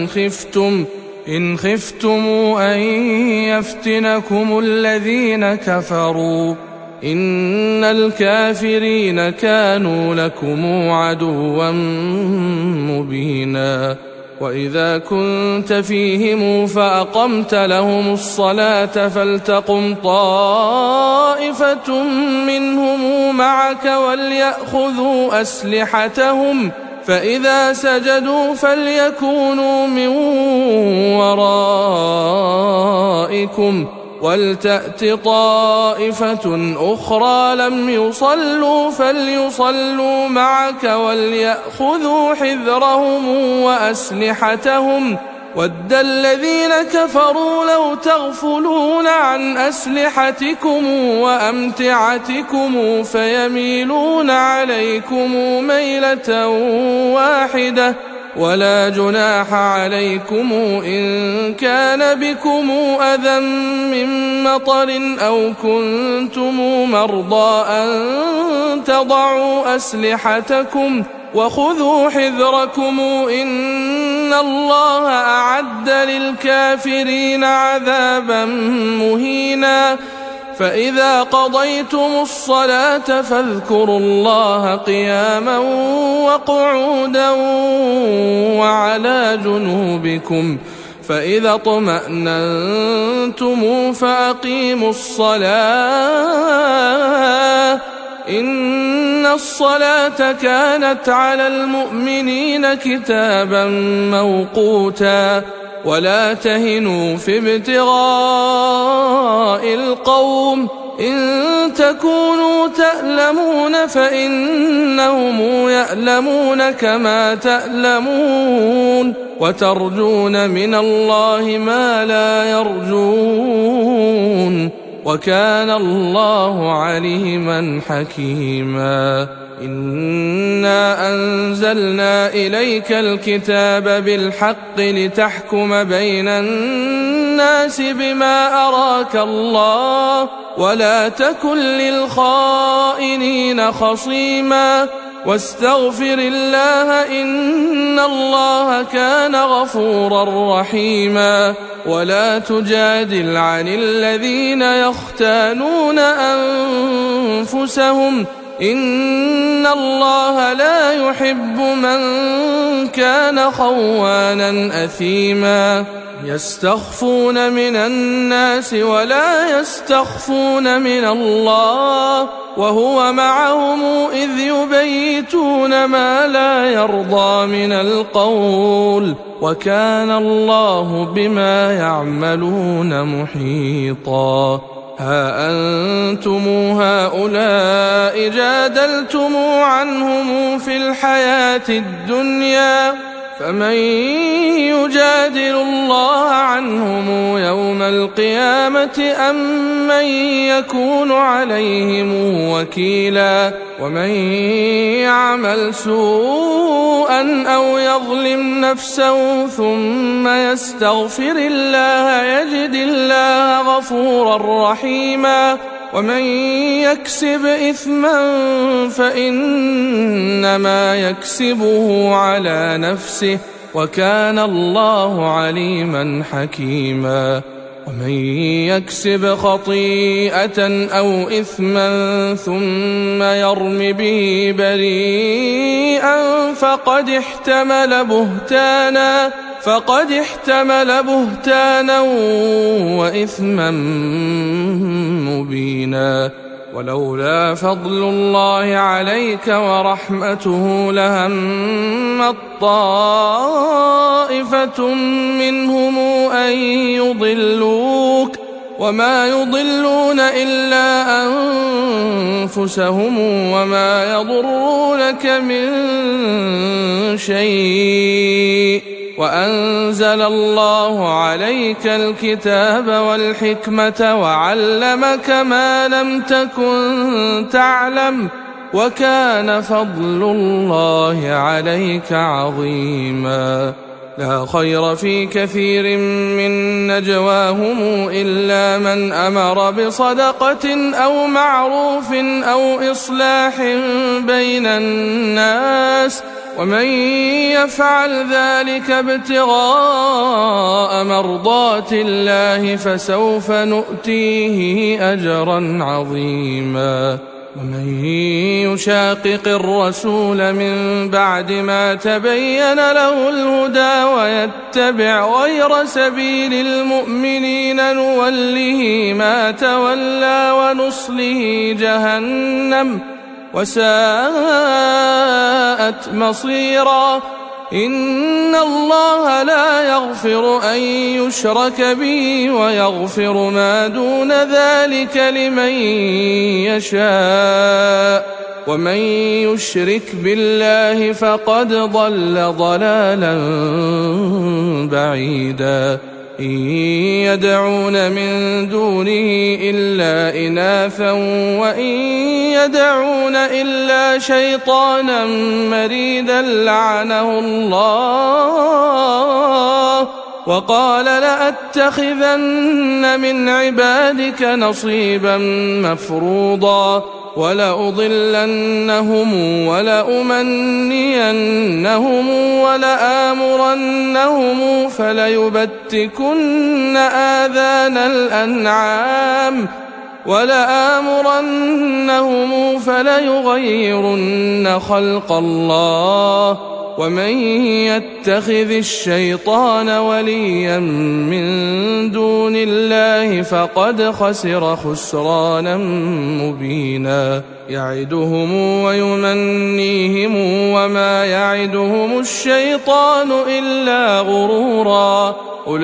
إن خفتم أن يفتنكم الذين كفروا إن الكافرين كانوا لكم عدوا مبينا. وإذا كنت فيهم فأقمت لهم الصلاة فلتقم طائفة منهم معك وليأخذوا أسلحتهم فإذا سجدوا فليكونوا من ورائكم ولتأت طائفة أخرى لم يصلوا فليصلوا معك وليأخذوا حذرهم وأسلحتهم ود الذين كفروا لو تغفلون عن أسلحتكم وأمتعتكم فيميلون عليكم ميلة واحدة ولا جناح عليكم إن كان بكم أذى من مطر أو كنتم مرضى أن تضعوا أسلحتكم وخذوا حذركم إن الله أعد للكافرين عذابا مهينا. فإذا قضيتم الصلاة فاذكروا الله قياما وقعودا وعلى جنوبكم فإذا اطمأننتم فأقيموا الصلاة إن الصلاة كانت على المؤمنين كتابا موقوتا. ولا تهنوا في ابتغاء القوم إن تكونوا تألمون فإنهم يألمون كما تألمون وترجون من الله ما لا يرجون وكان الله عليما حكيما. إنا أنزلنا إليك الكتاب بالحق لتحكم بين الناس بما أراك الله ولا تكن للخائنين خصيما واستغفر الله إن الله كان غفورا رحيما. ولا تجادل عن الذين يختانون أنفسهم إن الله لا يحب من كان خوانا أثيما. يستخفون من الناس ولا يستخفون من الله وهو معهم إذ يبيتون ما لا يرضى من القول وكان الله بما يعملون محيطا. ها أنتم هؤلاء جادلتم عنهم في الحياة الدنيا فمن يجادل الله عنهم يوم القيامة أم من يكون عليهم وكيلا. ومن يعمل سوءا أو يظلم نفسه ثم يستغفر الله يجد الله غفورا رحيما. ومن يكسب إثما فإنما يكسبه على نفسه وكان الله عليما حكيما. ومن يكسب خطيئة أو إثما ثم يرم به بريئا فقد احتمل بهتانا وإثما مبينا. ولولا فضل الله عليك ورحمته لهمت طائفة منهم أن يضلوك وما يضلون إلا أنفسهم وما يضرونك من شيء وأنزل الله عليك الكتاب والحكمة وعلمك ما لم تكن تعلم وكان فضل الله عليك عظيما لا خير في كثير من نجواهم إلا من أمر بصدقة أو معروف أو إصلاح بين الناس ومن يفعل ذلك ابتغاء مرضات الله فسوف نؤتيه أجرا عظيما ومن يشاقق الرسول من بعد ما تبين له الهدى ويتبع غير سبيل المؤمنين نوله ما تولى ونصله جهنم وساءت مصيرا إن الله لا يغفر أن يشرك به ويغفر ما دون ذلك لمن يشاء ومن يشرك بالله فقد ضل ضلالا بعيدا إن يدعون من دونه إلا إناثا وإن يدعون إلا شيطانا مريدا لعنه الله وقال لأتخذن من عبادك نصيبا مفروضا ولأضلنهم ولأمنينهم ولآمرنهم فليبتكن آذان الأنعام ولآمرنهم فليغيرن خلق الله ومن يتخذ الشيطان وليا من دون الله فقد خسر خسرانا مبينا يعدهم ويمنيهم وما يعدهم الشيطان إلا غرورا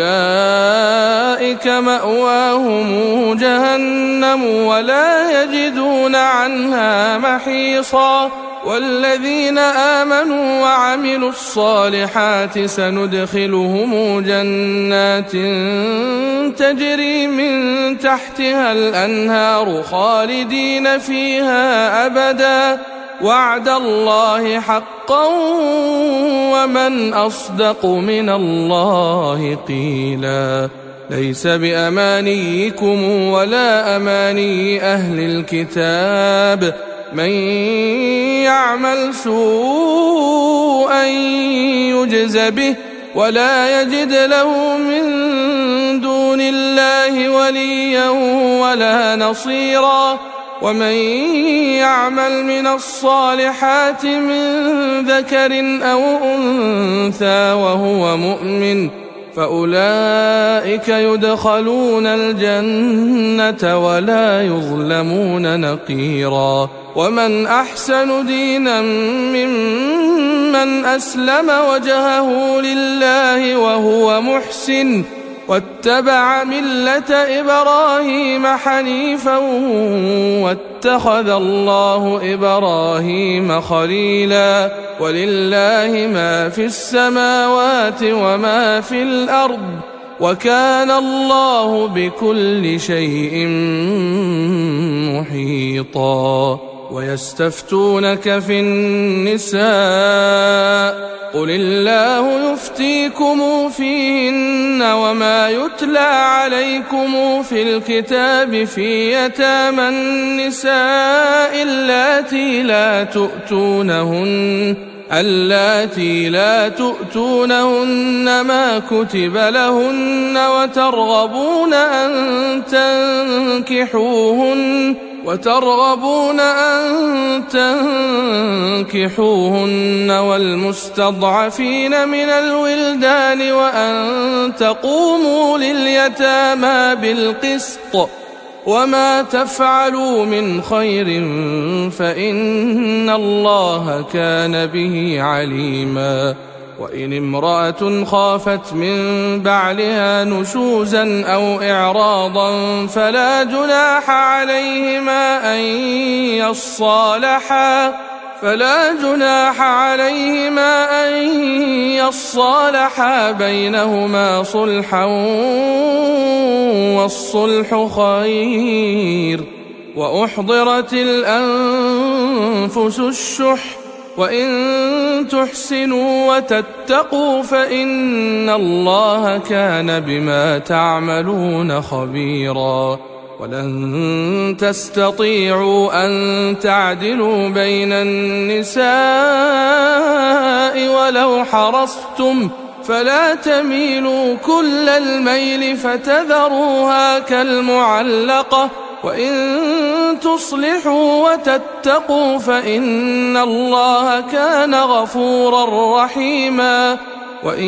أولئك مأواهم جهنم ولا يجدون عنها محيصا والذين آمنوا وعملوا الصالحات سندخلهم جنات تجري من تحتها الأنهار خالدين فيها أبدا وعد الله حقا ومن أصدق من الله قيلا ليس بأمانيكم ولا أماني أهل الكتاب من يعمل سوءا يجز به ولا يجد له من دون الله وليا ولا نصيرا ومن يعمل من الصالحات من ذكر أو أنثى وهو مؤمن فأولئك يدخلون الجنة ولا يظلمون نقيرا ومن أحسن دينا ممن أسلم وجهه لله وهو محسن واتبع ملة إبراهيم حنيفا واتخذ الله إبراهيم خليلا ولله ما في السماوات وما في الأرض وكان الله بكل شيء محيطا ويستفتونك في النساء قل الله يفتيكم فيهن وما يتلى عليكم في الكتاب في يتامى النساء اللاتي لا تؤتونهن ما كتب لهن وترغبون أن تنكحوهن والمستضعفين من الولدان وأن تقوموا لليتامى بالقسط وما تفعلوا من خير فإن الله كان به عليما وإن امرأة خافت من بعلها نشوزا أو إعراضا فلا جناح عليهما أن يصالحا بينهما صلحا والصلح خير. وأحضرت الأنفس الشح وإن تحسنوا وتتقوا فإن الله كان بما تعملون خبيرا. ولن تستطيعوا أن تعدلوا بين النساء ولو حرصتم فلا تميلوا كل الميل فتذروها كالمعلقة وإن تصلحوا وتتقوا فإن الله كان غفورا رحيما. وإن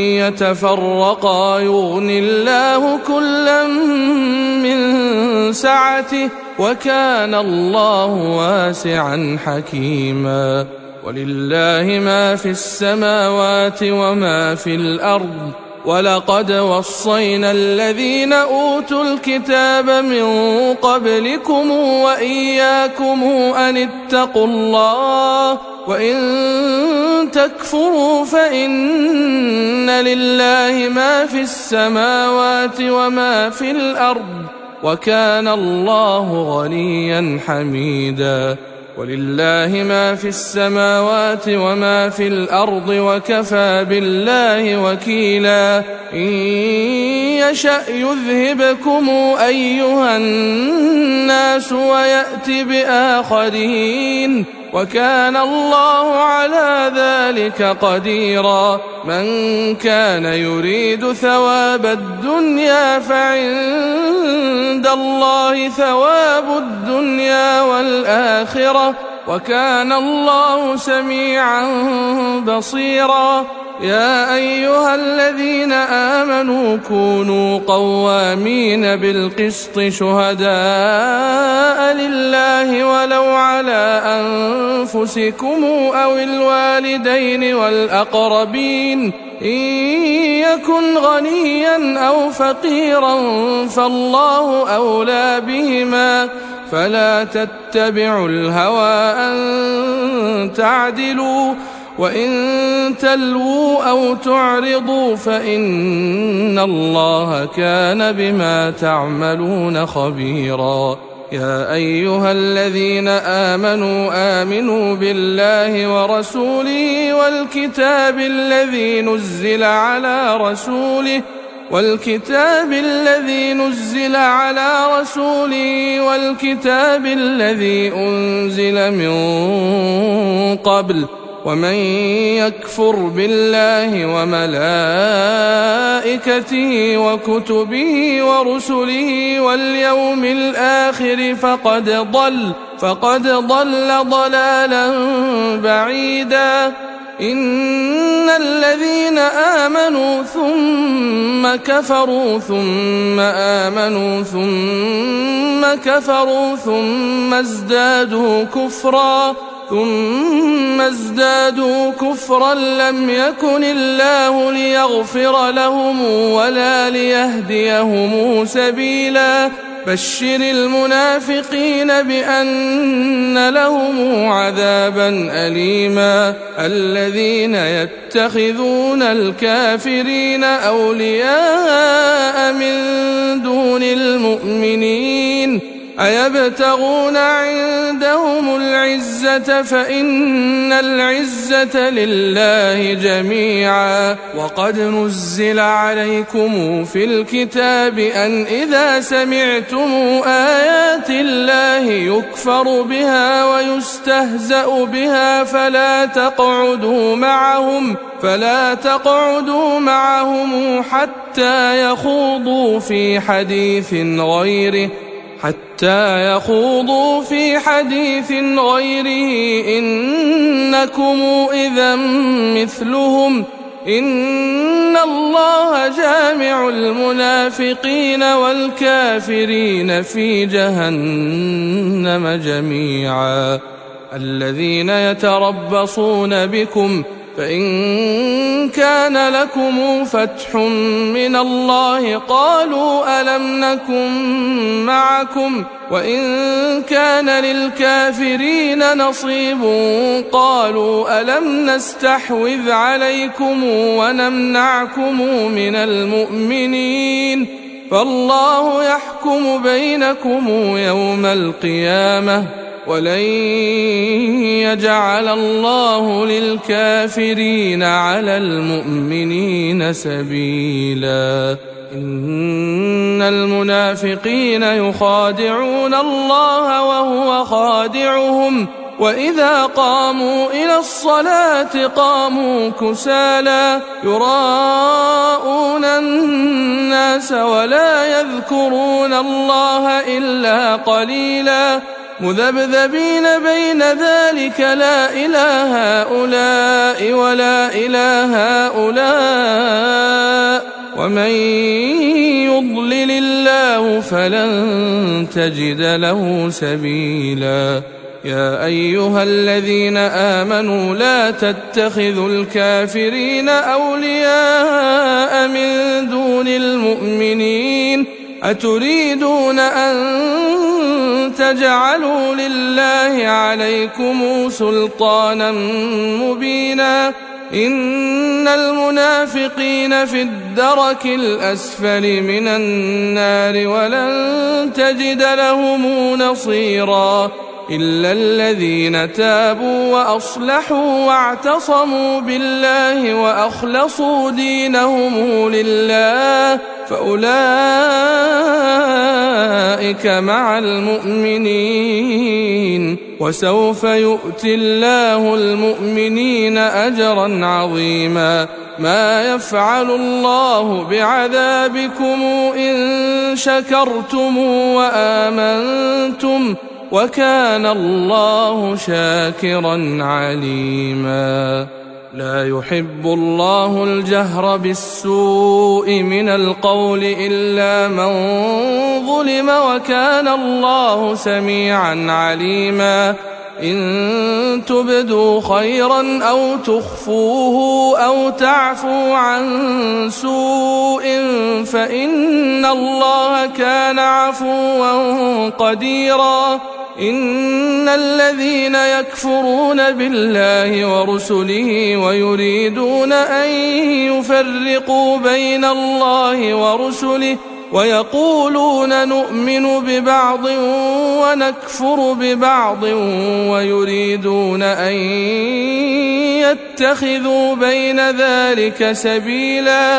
يتفرقا يغن الله كلا من سعته وكان الله واسعا حكيما. ولله ما في السماوات وما في الأرض ولقد وصينا الذين أوتوا الكتاب من قبلكم وإياكم أن اتقوا الله وإن تكفروا فإن لله ما في السماوات وما في الأرض وكان الله غنيا حميدا. ولله ما في السماوات وما في الأرض وكفى بالله وكيلا. إن يشأ يذهبكم أيها الناس ويأت بآخرين وكان الله على ذلك قديرا. من كان يريد ثواب الدنيا فعند الله ثواب الدنيا والآخرة وكان الله سميعا بصيرا. يا أيها الذين آمنوا كونوا قوامين بالقسط شهداء لله ولو على أنفسكم أو الوالدين والأقربين إن يكن غنيا أو فقيرا فالله أولى بهما فلا تتبعوا الهوى أن تعدلوا وإن تلووا أو تعرضوا فإن الله كان بما تعملون خبيرا. يا أيها الذين آمنوا بالله ورسوله والكتاب الذي نزل على رسوله والكتاب الذي أنزل من قبل ومن يكفر بالله وملائكته وكتبه ورسله واليوم الآخر فقد ضل ضلالا بعيدا. إن الذين آمنوا ثم كفروا ثم آمنوا ثم كفروا ثم ازدادوا كفرا لم يكن الله ليغفر لهم ولا ليهديهم سبيلا. بشر المنافقين بأن لهم عذابا أليما. الذين يتخذون الكافرين أولياء من دون المؤمنين أيبتغون عندهم العزة فإن العزة لله جميعا. وقد نزل عليكم في الكتاب أن إذا سمعتم آيات الله يكفر بها ويستهزأ بها فلا تقعدوا معهم حتى يخوضوا في حديث غيره إنكم إذا مثلهم إن الله جامع المنافقين والكافرين في جهنم جميعا. الذين يتربصون بكم فإن كان لكم فتح من الله قالوا ألم نكن معكم وإن كان للكافرين نصيب قالوا ألم نستحوذ عليكم ونمنعكم من المؤمنين فالله يحكم بينكم يوم القيامة ولن يجعل الله للكافرين على المؤمنين سبيلا إن المنافقين يخادعون الله وهو خادعهم وإذا قاموا إلى الصلاة قاموا كسالى يراءون الناس ولا يذكرون الله إلا قليلا مذبذبين بين ذلك لا إله هؤلاء ولا إله هؤلاء ومن يضلل الله فلن تجد له سبيلا يا أيها الذين آمنوا لا تتخذوا الكافرين أولياء من دون المؤمنين أتريدون أن تجعلوا لله عليكم سلطانا مبينا إن المنافقين في الدرك الأسفل من النار ولن تجد لهم نصيرا إلا الذين تابوا وأصلحوا واعتصموا بالله وأخلصوا دينهم لله فأولئك مع المؤمنين وسوف يؤتي الله المؤمنين أجرا عظيما ما يفعل الله بعذابكم إن شكرتم وآمنتم وكان الله شاكرا عليما لا يحب الله الجهر بالسوء من القول إلا من ظلم وكان الله سميعا عليما إن تبدوا خيرا أو تخفوه أو تعفوا عن سوء فإن الله كان عفوا قديرا إن الذين يكفرون بالله ورسله ويريدون أن يفرقوا بين الله ورسله ويقولون نؤمن ببعض ونكفر ببعض ويريدون أن يتخذوا بين ذلك سبيلا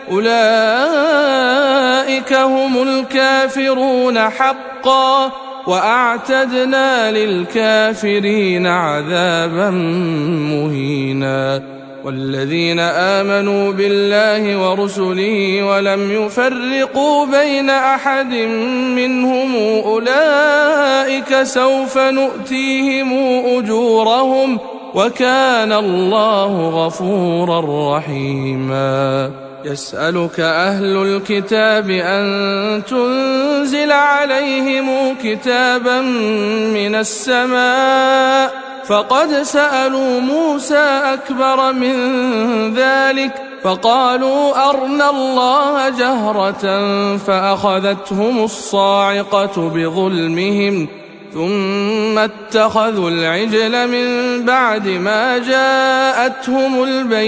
أولئك هم الكافرون حقا وأعتدنا للكافرين عذابا مهينا والذين آمنوا بالله ورسله ولم يفرقوا بين أحد منهم أولئك سوف نؤتيهم أجورهم وكان الله غفورا رحيما يسألك أهل الكتاب أن تنزل عليهم كتابا من السماء فقد سألوا موسى أكبر من ذلك فقالوا أرنا الله جهرة فأخذتهم الصاعقة بظلمهم ثم اتخذوا العجل من بعد ما جاءتهم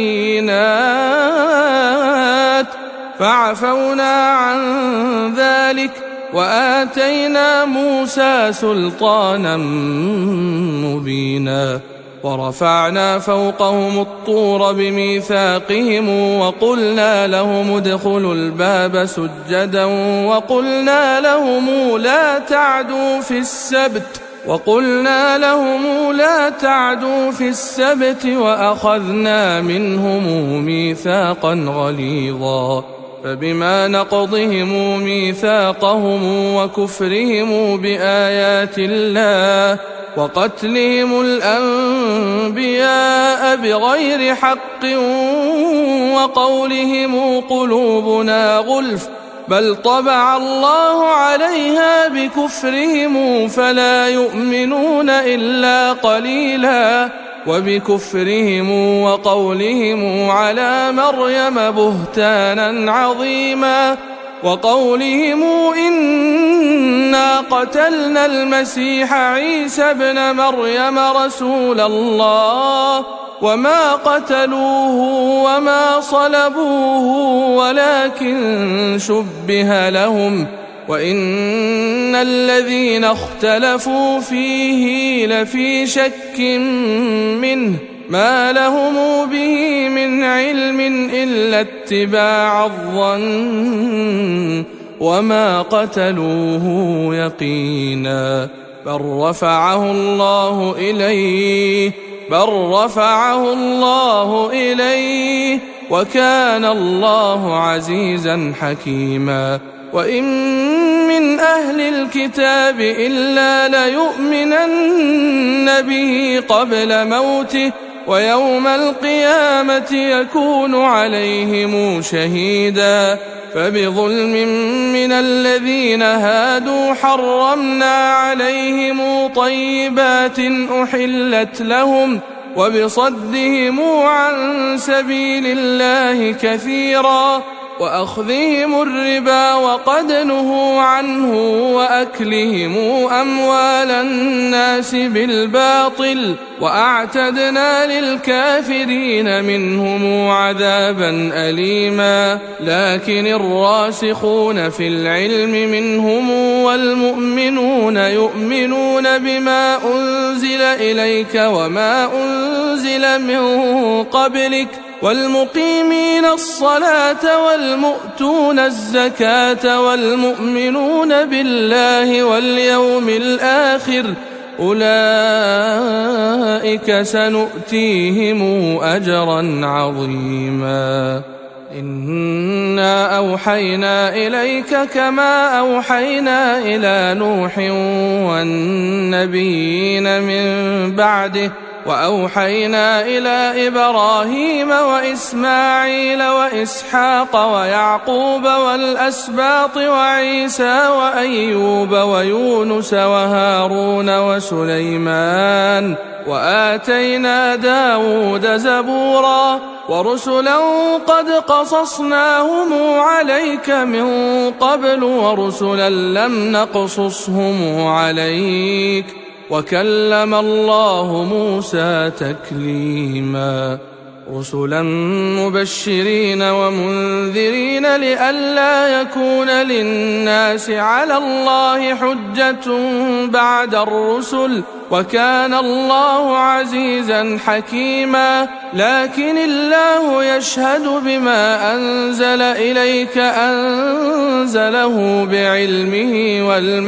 البينات فعفونا عن ذلك وآتينا موسى سلطانا مبينا ورفعنا فوقهم الطور بميثاقهم وقلنا لهم ادخلوا الباب سجدا وقلنا لهم لا تعدوا في السبت وأخذنا منهم ميثاقا غليظا فبما نقضهم ميثاقهم وكفرهم بآيات الله وقتلهم الأنبياء بغير حق وقولهم قلوبنا غلف بل طبع الله عليها بكفرهم فلا يؤمنون إلا قليلا وبكفرهم وقولهم على مريم بهتانا عظيما، وقولهم إنا قتلنا المسيح عيسى ابن مريم رسول الله وما قتلوه وما صلبوه ولكن شبه لهم، وإن الذين اختلفوا فيه لفي شك منه ما لهم به من علم إلا اتباع الظن وما قتلوه يقينا، بل رفعه الله إليه وكان الله عزيزا حكيما. وإن من أهل الكتاب إلا ليؤمنن به قبل موته ويوم القيامة يكون عليهم شهيدا، فبظلم من الذين هادوا حرمنا عليهم طيبات أحلت لهم وبصدهم عن سبيل الله كثيرا وأخذهم الربا وقد نهوا عنه وأكلهم أموال الناس بالباطل وأعتدنا للكافرين منهم عذابا أليما. لكن الراسخون في العلم منهم والمؤمنون يؤمنون بما أنزل إليك وما أنزل من قبلك والمقيمين الصلاة والمؤتون الزكاة والمؤمنون بالله واليوم الآخر أولئك سنؤتيهم أجرا عظيما. إنا أوحينا إليك كما أوحينا إلى نوح والنبيين من بعده وأوحينا إلى إبراهيم وإسماعيل وإسحاق ويعقوب والأسباط وعيسى وأيوب ويونس وهارون وسليمان وآتينا داود زبورا ورسلا قد قصصناهم عليك من قبل ورسلا لم نقصصهم عليك وكلم الله موسى تكليما. رسلا مبشرين ومنذرين لئلا يكون للناس على الله حجة بعد الرسل وكان الله عزيزا حكيما. لكن الله يشهد بما أنزل إليك أنزله بعلمه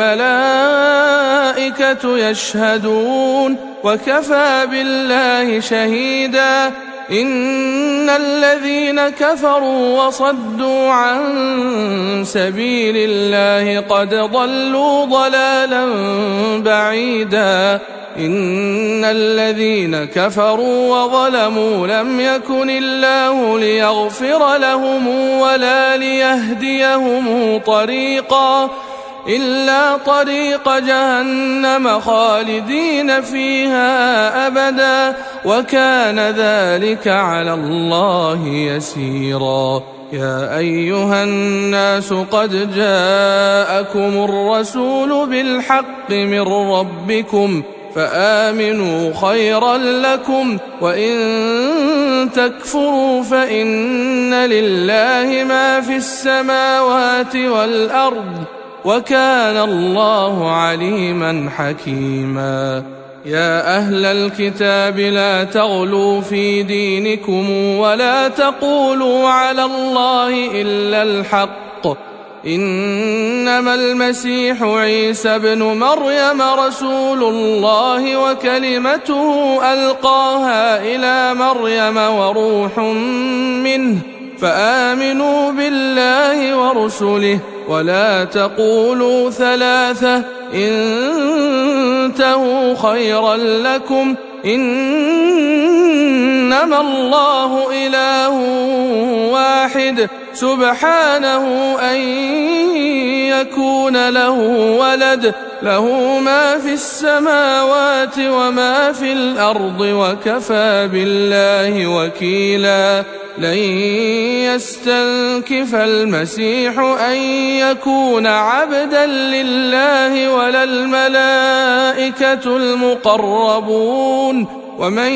والملائكة يشهدون وكفى بالله شهيدا. إن الذين كفروا وصدوا عن سبيل الله قد ضلوا ضلالا بعيدا. إن الذين كفروا وظلموا لم يكن الله ليغفر لهم ولا ليهديهم طريقا إلا طريق جهنم خالدين فيها أبدا وكان ذلك على الله يسيرا. يا أيها الناس قد جاءكم الرسول بالحق من ربكم فآمنوا خيرا لكم وإن تكفروا فإن لله ما في السماوات والأرض وكان الله عليما حكيما. يا أهل الكتاب لا تغلوا في دينكم ولا تقولوا على الله إلا الحق إنما المسيح عيسى ابن مريم رسول الله وكلمته ألقاها إلى مريم وروح منه فآمنوا بالله ورسله ولا تقولوا ثلاثة انتهوا خيرا لكم إنما الله إله واحد سبحانه أن يكون له ولد له ما في السماوات وما في الأرض وكفى بالله وكيلا لن يستنكف المسيح أن يكون عبدا لله ولا الملائكة المقربون ومن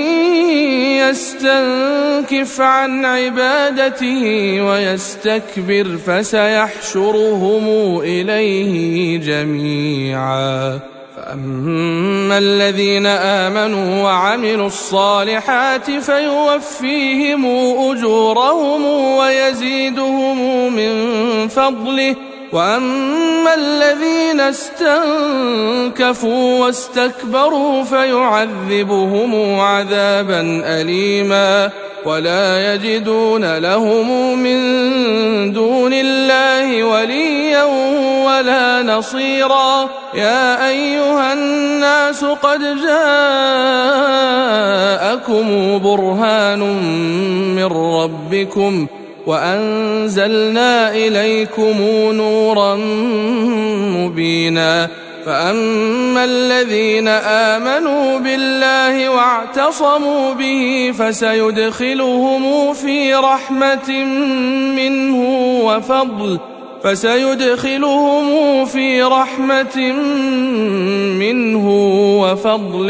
يستنكف عن عبادته ويستكبر فسيحشرهم إليه جميعا فأما الذين آمنوا وعملوا الصالحات فيوفيهم أجورهم ويزيدهم من فضله وأما الذين استنكفوا واستكبروا فيعذبهم عذابا أليما ولا يجدون لهم من دون الله وليا ولا نصيرا يا أيها الناس قد جاءكم برهان من ربكم وأنزلنا إليكم نورا مبينا فأما الذين آمنوا بالله واعتصموا به فسيدخلهم في رحمة منه وفضل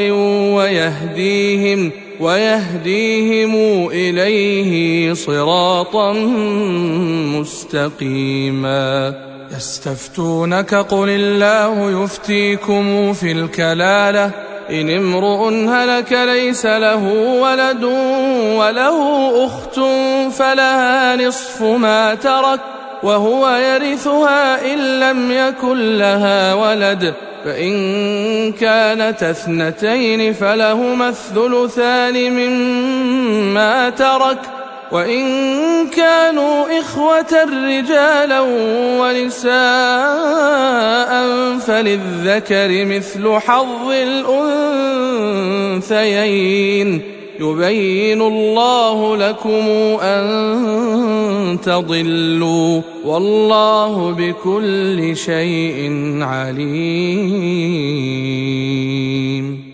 ويهديهم إليه صراطا مستقيما يستفتونك قل الله يفتيكم في الكلالة إن امرؤ هلك ليس له ولد وله أخت فلها نصف ما ترك وهو يرثها إن لم يكن لها ولد فإن كانت اثنتين فلهما الثلثان مما ترك وإن كانوا إخوة رجالا ونساء فللذكر مثل حظ الأنثيين يبين الله لكم أن تضلوا والله بكل شيء عليم